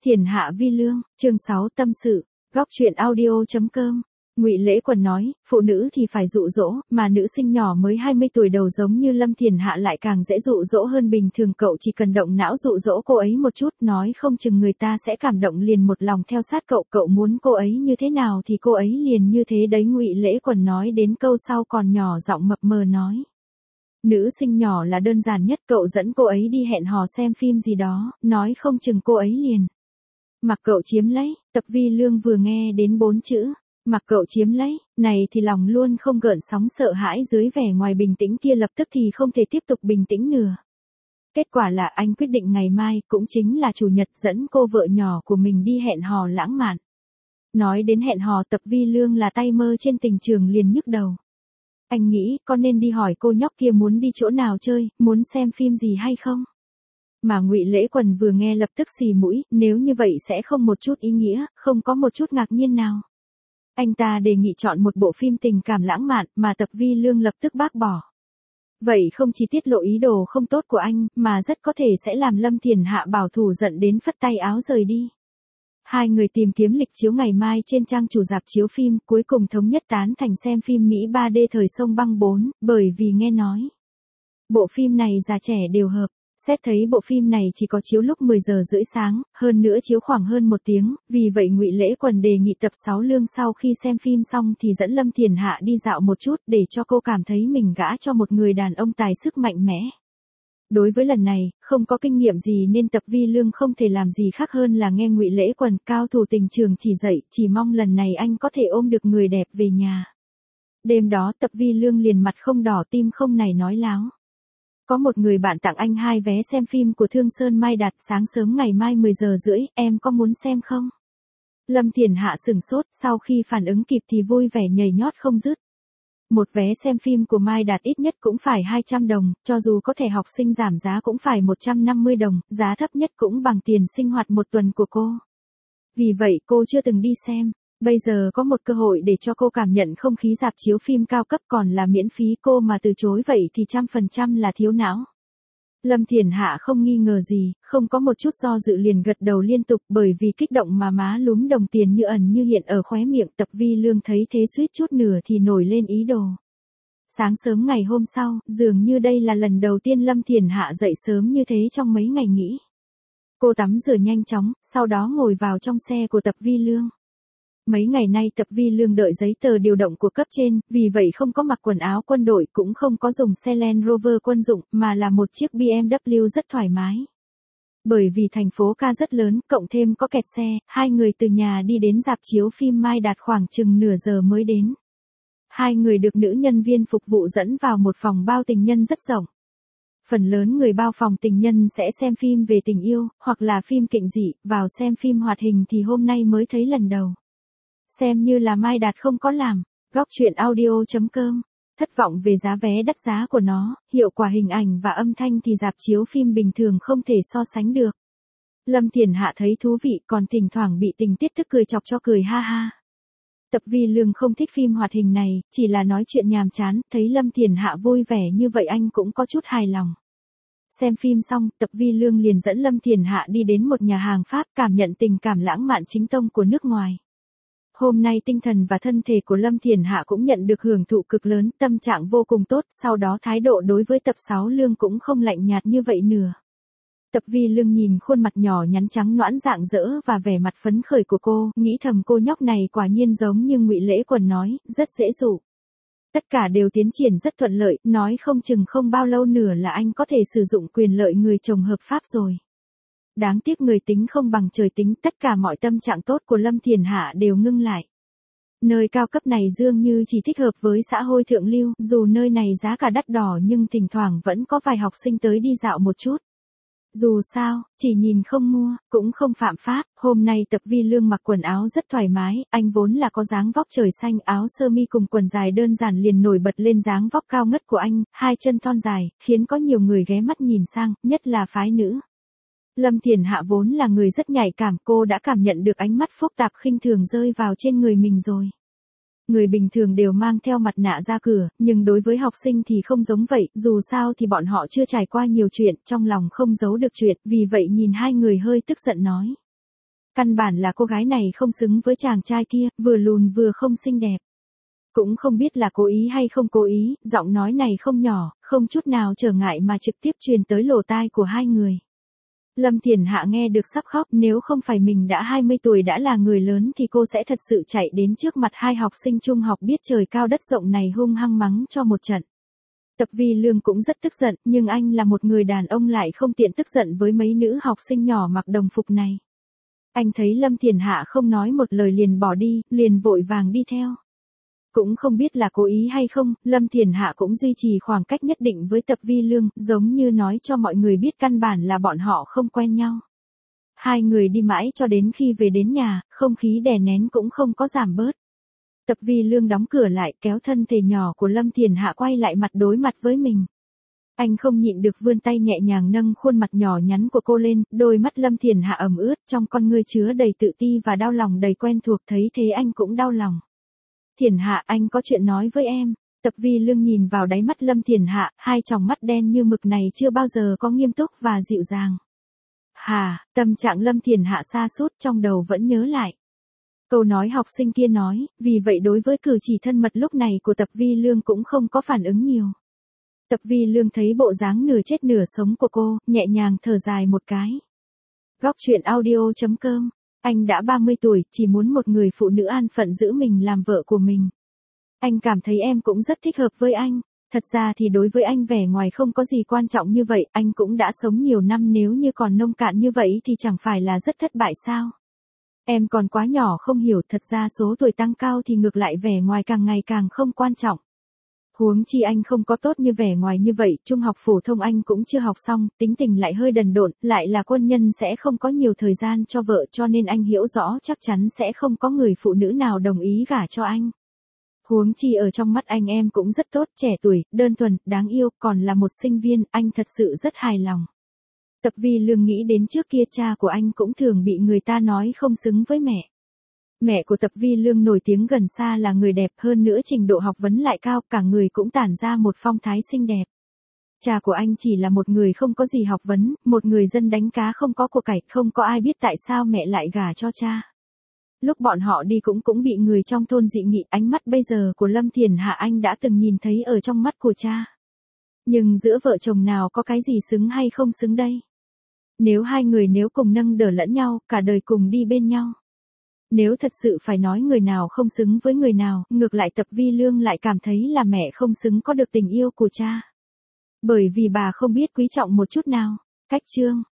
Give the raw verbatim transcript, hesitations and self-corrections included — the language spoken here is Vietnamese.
Thiền hạ vi lương, chương sáu tâm sự, góc truyện audio chấm com. Ngụy Lễ Quần nói, phụ nữ thì phải dụ dỗ, mà nữ sinh nhỏ mới hai mươi tuổi đầu giống như Lâm Thiền Hạ lại càng dễ dụ dỗ hơn bình thường. Cậu chỉ cần động não dụ dỗ cô ấy một chút, nói không chừng người ta sẽ cảm động liền một lòng theo sát cậu. Cậu muốn cô ấy như thế nào thì cô ấy liền như thế đấy. Ngụy Lễ Quần nói đến câu sau còn nhỏ giọng mập mờ nói. Nữ sinh nhỏ là đơn giản nhất, cậu dẫn cô ấy đi hẹn hò xem phim gì đó, nói không chừng cô ấy liền mặc cậu chiếm lấy. Tập Vi Lương vừa nghe đến bốn chữ mặc cậu chiếm lấy này thì lòng luôn không gợn sóng, sợ hãi dưới vẻ ngoài bình tĩnh kia lập tức thì không thể tiếp tục bình tĩnh nữa. Kết quả là anh quyết định ngày mai, cũng chính là chủ nhật, dẫn cô vợ nhỏ của mình đi hẹn hò lãng mạn. Nói đến hẹn hò, Tập Vi Lương là tay mơ trên tình trường liền nhức đầu. Anh nghĩ có nên đi hỏi cô nhóc kia muốn đi chỗ nào chơi, muốn xem phim gì hay không? Mà Ngụy Lễ Quần vừa nghe lập tức xì mũi, nếu như vậy sẽ không một chút ý nghĩa, không có một chút ngạc nhiên nào. Anh ta đề nghị chọn một bộ phim tình cảm lãng mạn, mà Tập Vi Lương lập tức bác bỏ. Vậy không chỉ tiết lộ ý đồ không tốt của anh, mà rất có thể sẽ làm Lâm Thiền Hạ bảo thủ giận đến phất tay áo rời đi. Hai người tìm kiếm lịch chiếu ngày mai trên trang chủ rạp chiếu phim, cuối cùng thống nhất tán thành xem phim Mỹ ba D Thời Sông Băng bốn, bởi vì nghe nói bộ phim này già trẻ đều hợp. Xét thấy bộ phim này chỉ có chiếu lúc mười giờ rưỡi sáng, hơn nữa chiếu khoảng hơn một tiếng, vì vậy Ngụy Lễ Quần đề nghị Tập Sáu Lương sau khi xem phim xong thì dẫn Lâm Thiền Hạ đi dạo một chút để cho cô cảm thấy mình gả cho một người đàn ông tài sức mạnh mẽ. Đối với lần này, không có kinh nghiệm gì nên Tập Vi Lương không thể làm gì khác hơn là nghe Ngụy Lễ Quần, cao thủ tình trường chỉ dạy, chỉ mong lần này anh có thể ôm được người đẹp về nhà. Đêm đó Tập Vi Lương liền mặt không đỏ tim không này nói láo. Có một người bạn tặng anh hai vé xem phim của Thương Sơn Mai Đạt sáng sớm ngày mai mười giờ rưỡi, em có muốn xem không? Lâm Thiền Hạ sửng sốt, sau khi phản ứng kịp thì vui vẻ nhảy nhót không dứt. Một vé xem phim của Mai Đạt ít nhất cũng phải hai trăm đồng, cho dù có thẻ học sinh giảm giá cũng phải một trăm năm mươi đồng, giá thấp nhất cũng bằng tiền sinh hoạt một tuần của cô. Vì vậy cô chưa từng đi xem. Bây giờ có một cơ hội để cho cô cảm nhận không khí rạp chiếu phim cao cấp còn là miễn phí, cô mà từ chối vậy thì trăm phần trăm là thiếu não. Lâm Thiền Hạ không nghi ngờ gì, không có một chút do dự liền gật đầu liên tục, bởi vì kích động mà má lúm đồng tiền như ẩn như hiện ở khóe miệng. Tập Vi Lương thấy thế suýt chút nữa thì nổi lên ý đồ. Sáng sớm ngày hôm sau, dường như đây là lần đầu tiên Lâm Thiền Hạ dậy sớm như thế trong mấy ngày nghỉ. Cô tắm rửa nhanh chóng, sau đó ngồi vào trong xe của Tập Vi Lương. Mấy ngày nay Tập Vi Lương đợi giấy tờ điều động của cấp trên, vì vậy không có mặc quần áo quân đội, cũng không có dùng xe Land Rover quân dụng, mà là một chiếc bê em vê rất thoải mái. Bởi vì thành phố ca rất lớn, cộng thêm có kẹt xe, hai người từ nhà đi đến rạp chiếu phim Mai Đạt khoảng chừng nửa giờ mới đến. Hai người được nữ nhân viên phục vụ dẫn vào một phòng bao tình nhân rất rộng. Phần lớn người bao phòng tình nhân sẽ xem phim về tình yêu, hoặc là phim kinh dị, vào xem phim hoạt hình thì hôm nay mới thấy lần đầu. Xem như là Mai Đạt không có làm. Góc truyện audio chấm com. Thất vọng về giá vé đắt giá của nó, hiệu quả hình ảnh và âm thanh thì rạp chiếu phim bình thường không thể so sánh được. Lâm Thiền Hạ thấy thú vị, còn thỉnh thoảng bị tình tiết tức cười chọc cho cười ha ha. Tập Vi Lương không thích phim hoạt hình này, chỉ là nói chuyện nhàm chán, thấy Lâm Thiền Hạ vui vẻ như vậy anh cũng có chút hài lòng. Xem phim xong, Tập Vi Lương liền dẫn Lâm Thiền Hạ đi đến một nhà hàng Pháp, cảm nhận tình cảm lãng mạn chính tông của nước ngoài. Hôm nay tinh thần và thân thể của Lâm Thiền Hạ cũng nhận được hưởng thụ cực lớn, tâm trạng vô cùng tốt, sau đó thái độ đối với Tập Sáu Lương cũng không lạnh nhạt như vậy nữa. Tập Vi Lương nhìn khuôn mặt nhỏ nhắn trắng nõn rạng rỡ và vẻ mặt phấn khởi của cô, nghĩ thầm cô nhóc này quả nhiên giống như Ngụy Lễ Quần nói, rất dễ dụ. Tất cả đều tiến triển rất thuận lợi, nói không chừng không bao lâu nữa là anh có thể sử dụng quyền lợi người chồng hợp pháp rồi. Đáng tiếc người tính không bằng trời tính, tất cả mọi tâm trạng tốt của Lâm Thiền Hạ đều ngưng lại. Nơi cao cấp này dường như chỉ thích hợp với xã hội thượng lưu, dù nơi này giá cả đắt đỏ nhưng thỉnh thoảng vẫn có vài học sinh tới đi dạo một chút. Dù sao, chỉ nhìn không mua, cũng không phạm pháp. Hôm nay Tập Vi Lương mặc quần áo rất thoải mái, anh vốn là có dáng vóc trời xanh, áo sơ mi cùng quần dài đơn giản liền nổi bật lên dáng vóc cao ngất của anh, hai chân thon dài, khiến có nhiều người ghé mắt nhìn sang, nhất là phái nữ. Lâm Thiền Hạ vốn là người rất nhạy cảm, cô đã cảm nhận được ánh mắt phức tạp khinh thường rơi vào trên người mình rồi. Người bình thường đều mang theo mặt nạ ra cửa, nhưng đối với học sinh thì không giống vậy, dù sao thì bọn họ chưa trải qua nhiều chuyện, trong lòng không giấu được chuyện, vì vậy nhìn hai người hơi tức giận nói. Căn bản là cô gái này không xứng với chàng trai kia, vừa lùn vừa không xinh đẹp. Cũng không biết là cố ý hay không cố ý, giọng nói này không nhỏ, không chút nào trở ngại mà trực tiếp truyền tới lỗ tai của hai người. Lâm Thiển Hạ nghe được sắp khóc, nếu không phải mình đã hai mươi tuổi đã là người lớn thì cô sẽ thật sự chạy đến trước mặt hai học sinh trung học biết trời cao đất rộng này hung hăng mắng cho một trận. Tập Vi Lương cũng rất tức giận, nhưng anh là một người đàn ông lại không tiện tức giận với mấy nữ học sinh nhỏ mặc đồng phục này. Anh thấy Lâm Thiển Hạ không nói một lời liền bỏ đi, liền vội vàng đi theo. Cũng không biết là cố ý hay không, Lâm Thiển Hạ cũng duy trì khoảng cách nhất định với Tập Vi Lương, giống như nói cho mọi người biết căn bản là bọn họ không quen nhau. Hai người đi mãi cho đến khi về đến nhà, không khí đè nén cũng không có giảm bớt. Tập Vi Lương đóng cửa lại, kéo thân thể nhỏ của Lâm Thiển Hạ quay lại mặt đối mặt với mình. Anh không nhịn được vươn tay nhẹ nhàng nâng khuôn mặt nhỏ nhắn của cô lên, đôi mắt Lâm Thiển Hạ ẩm ướt, trong con ngươi chứa đầy tự ti và đau lòng đầy quen thuộc, thấy thế anh cũng đau lòng. Thiển Hạ, anh có chuyện nói với em. Tập Vi Lương nhìn vào đáy mắt Lâm Thiển Hạ, hai tròng mắt đen như mực này chưa bao giờ có nghiêm túc và dịu dàng. Hà, tâm trạng Lâm Thiển Hạ sa sút trong đầu vẫn nhớ lại. Câu nói học sinh kia nói, vì vậy đối với cử chỉ thân mật lúc này của Tập Vi Lương cũng không có phản ứng nhiều. Tập Vi Lương thấy bộ dáng nửa chết nửa sống của cô, nhẹ nhàng thở dài một cái. Góc truyện audio chấm com. Anh đã ba mươi tuổi, chỉ muốn một người phụ nữ an phận giữ mình làm vợ của mình. Anh cảm thấy em cũng rất thích hợp với anh. Thật ra thì đối với anh vẻ ngoài không có gì quan trọng như vậy, anh cũng đã sống nhiều năm, nếu như còn nông cạn như vậy thì chẳng phải là rất thất bại sao? Em còn quá nhỏ không hiểu, thật ra số tuổi tăng cao thì ngược lại vẻ ngoài càng ngày càng không quan trọng. Huống chi anh không có tốt như vẻ ngoài như vậy, trung học phổ thông anh cũng chưa học xong, tính tình lại hơi đần độn, lại là quân nhân sẽ không có nhiều thời gian cho vợ, cho nên anh hiểu rõ chắc chắn sẽ không có người phụ nữ nào đồng ý gả cho anh. Huống chi ở trong mắt anh em cũng rất tốt, trẻ tuổi, đơn thuần, đáng yêu, còn là một sinh viên, anh thật sự rất hài lòng. Tập Vi Lương nghĩ đến trước kia cha của anh cũng thường bị người ta nói không xứng với mẹ. Mẹ của Tập Vi Lương nổi tiếng gần xa là người đẹp, hơn nữa trình độ học vấn lại cao, cả người cũng tản ra một phong thái xinh đẹp. Cha của anh chỉ là một người không có gì học vấn, một người dân đánh cá không có của cải, không có ai biết tại sao mẹ lại gả cho cha. Lúc bọn họ đi cũng cũng bị người trong thôn dị nghị, ánh mắt bây giờ của Lâm Thiển Hạ anh đã từng nhìn thấy ở trong mắt của cha. Nhưng giữa vợ chồng nào có cái gì xứng hay không xứng đây? Nếu hai người nếu cùng nâng đỡ lẫn nhau, cả đời cùng đi bên nhau. Nếu thật sự phải nói người nào không xứng với người nào, ngược lại Tập Vi Lương lại cảm thấy là mẹ không xứng có được tình yêu của cha. Bởi vì bà không biết quý trọng một chút nào. Cách chương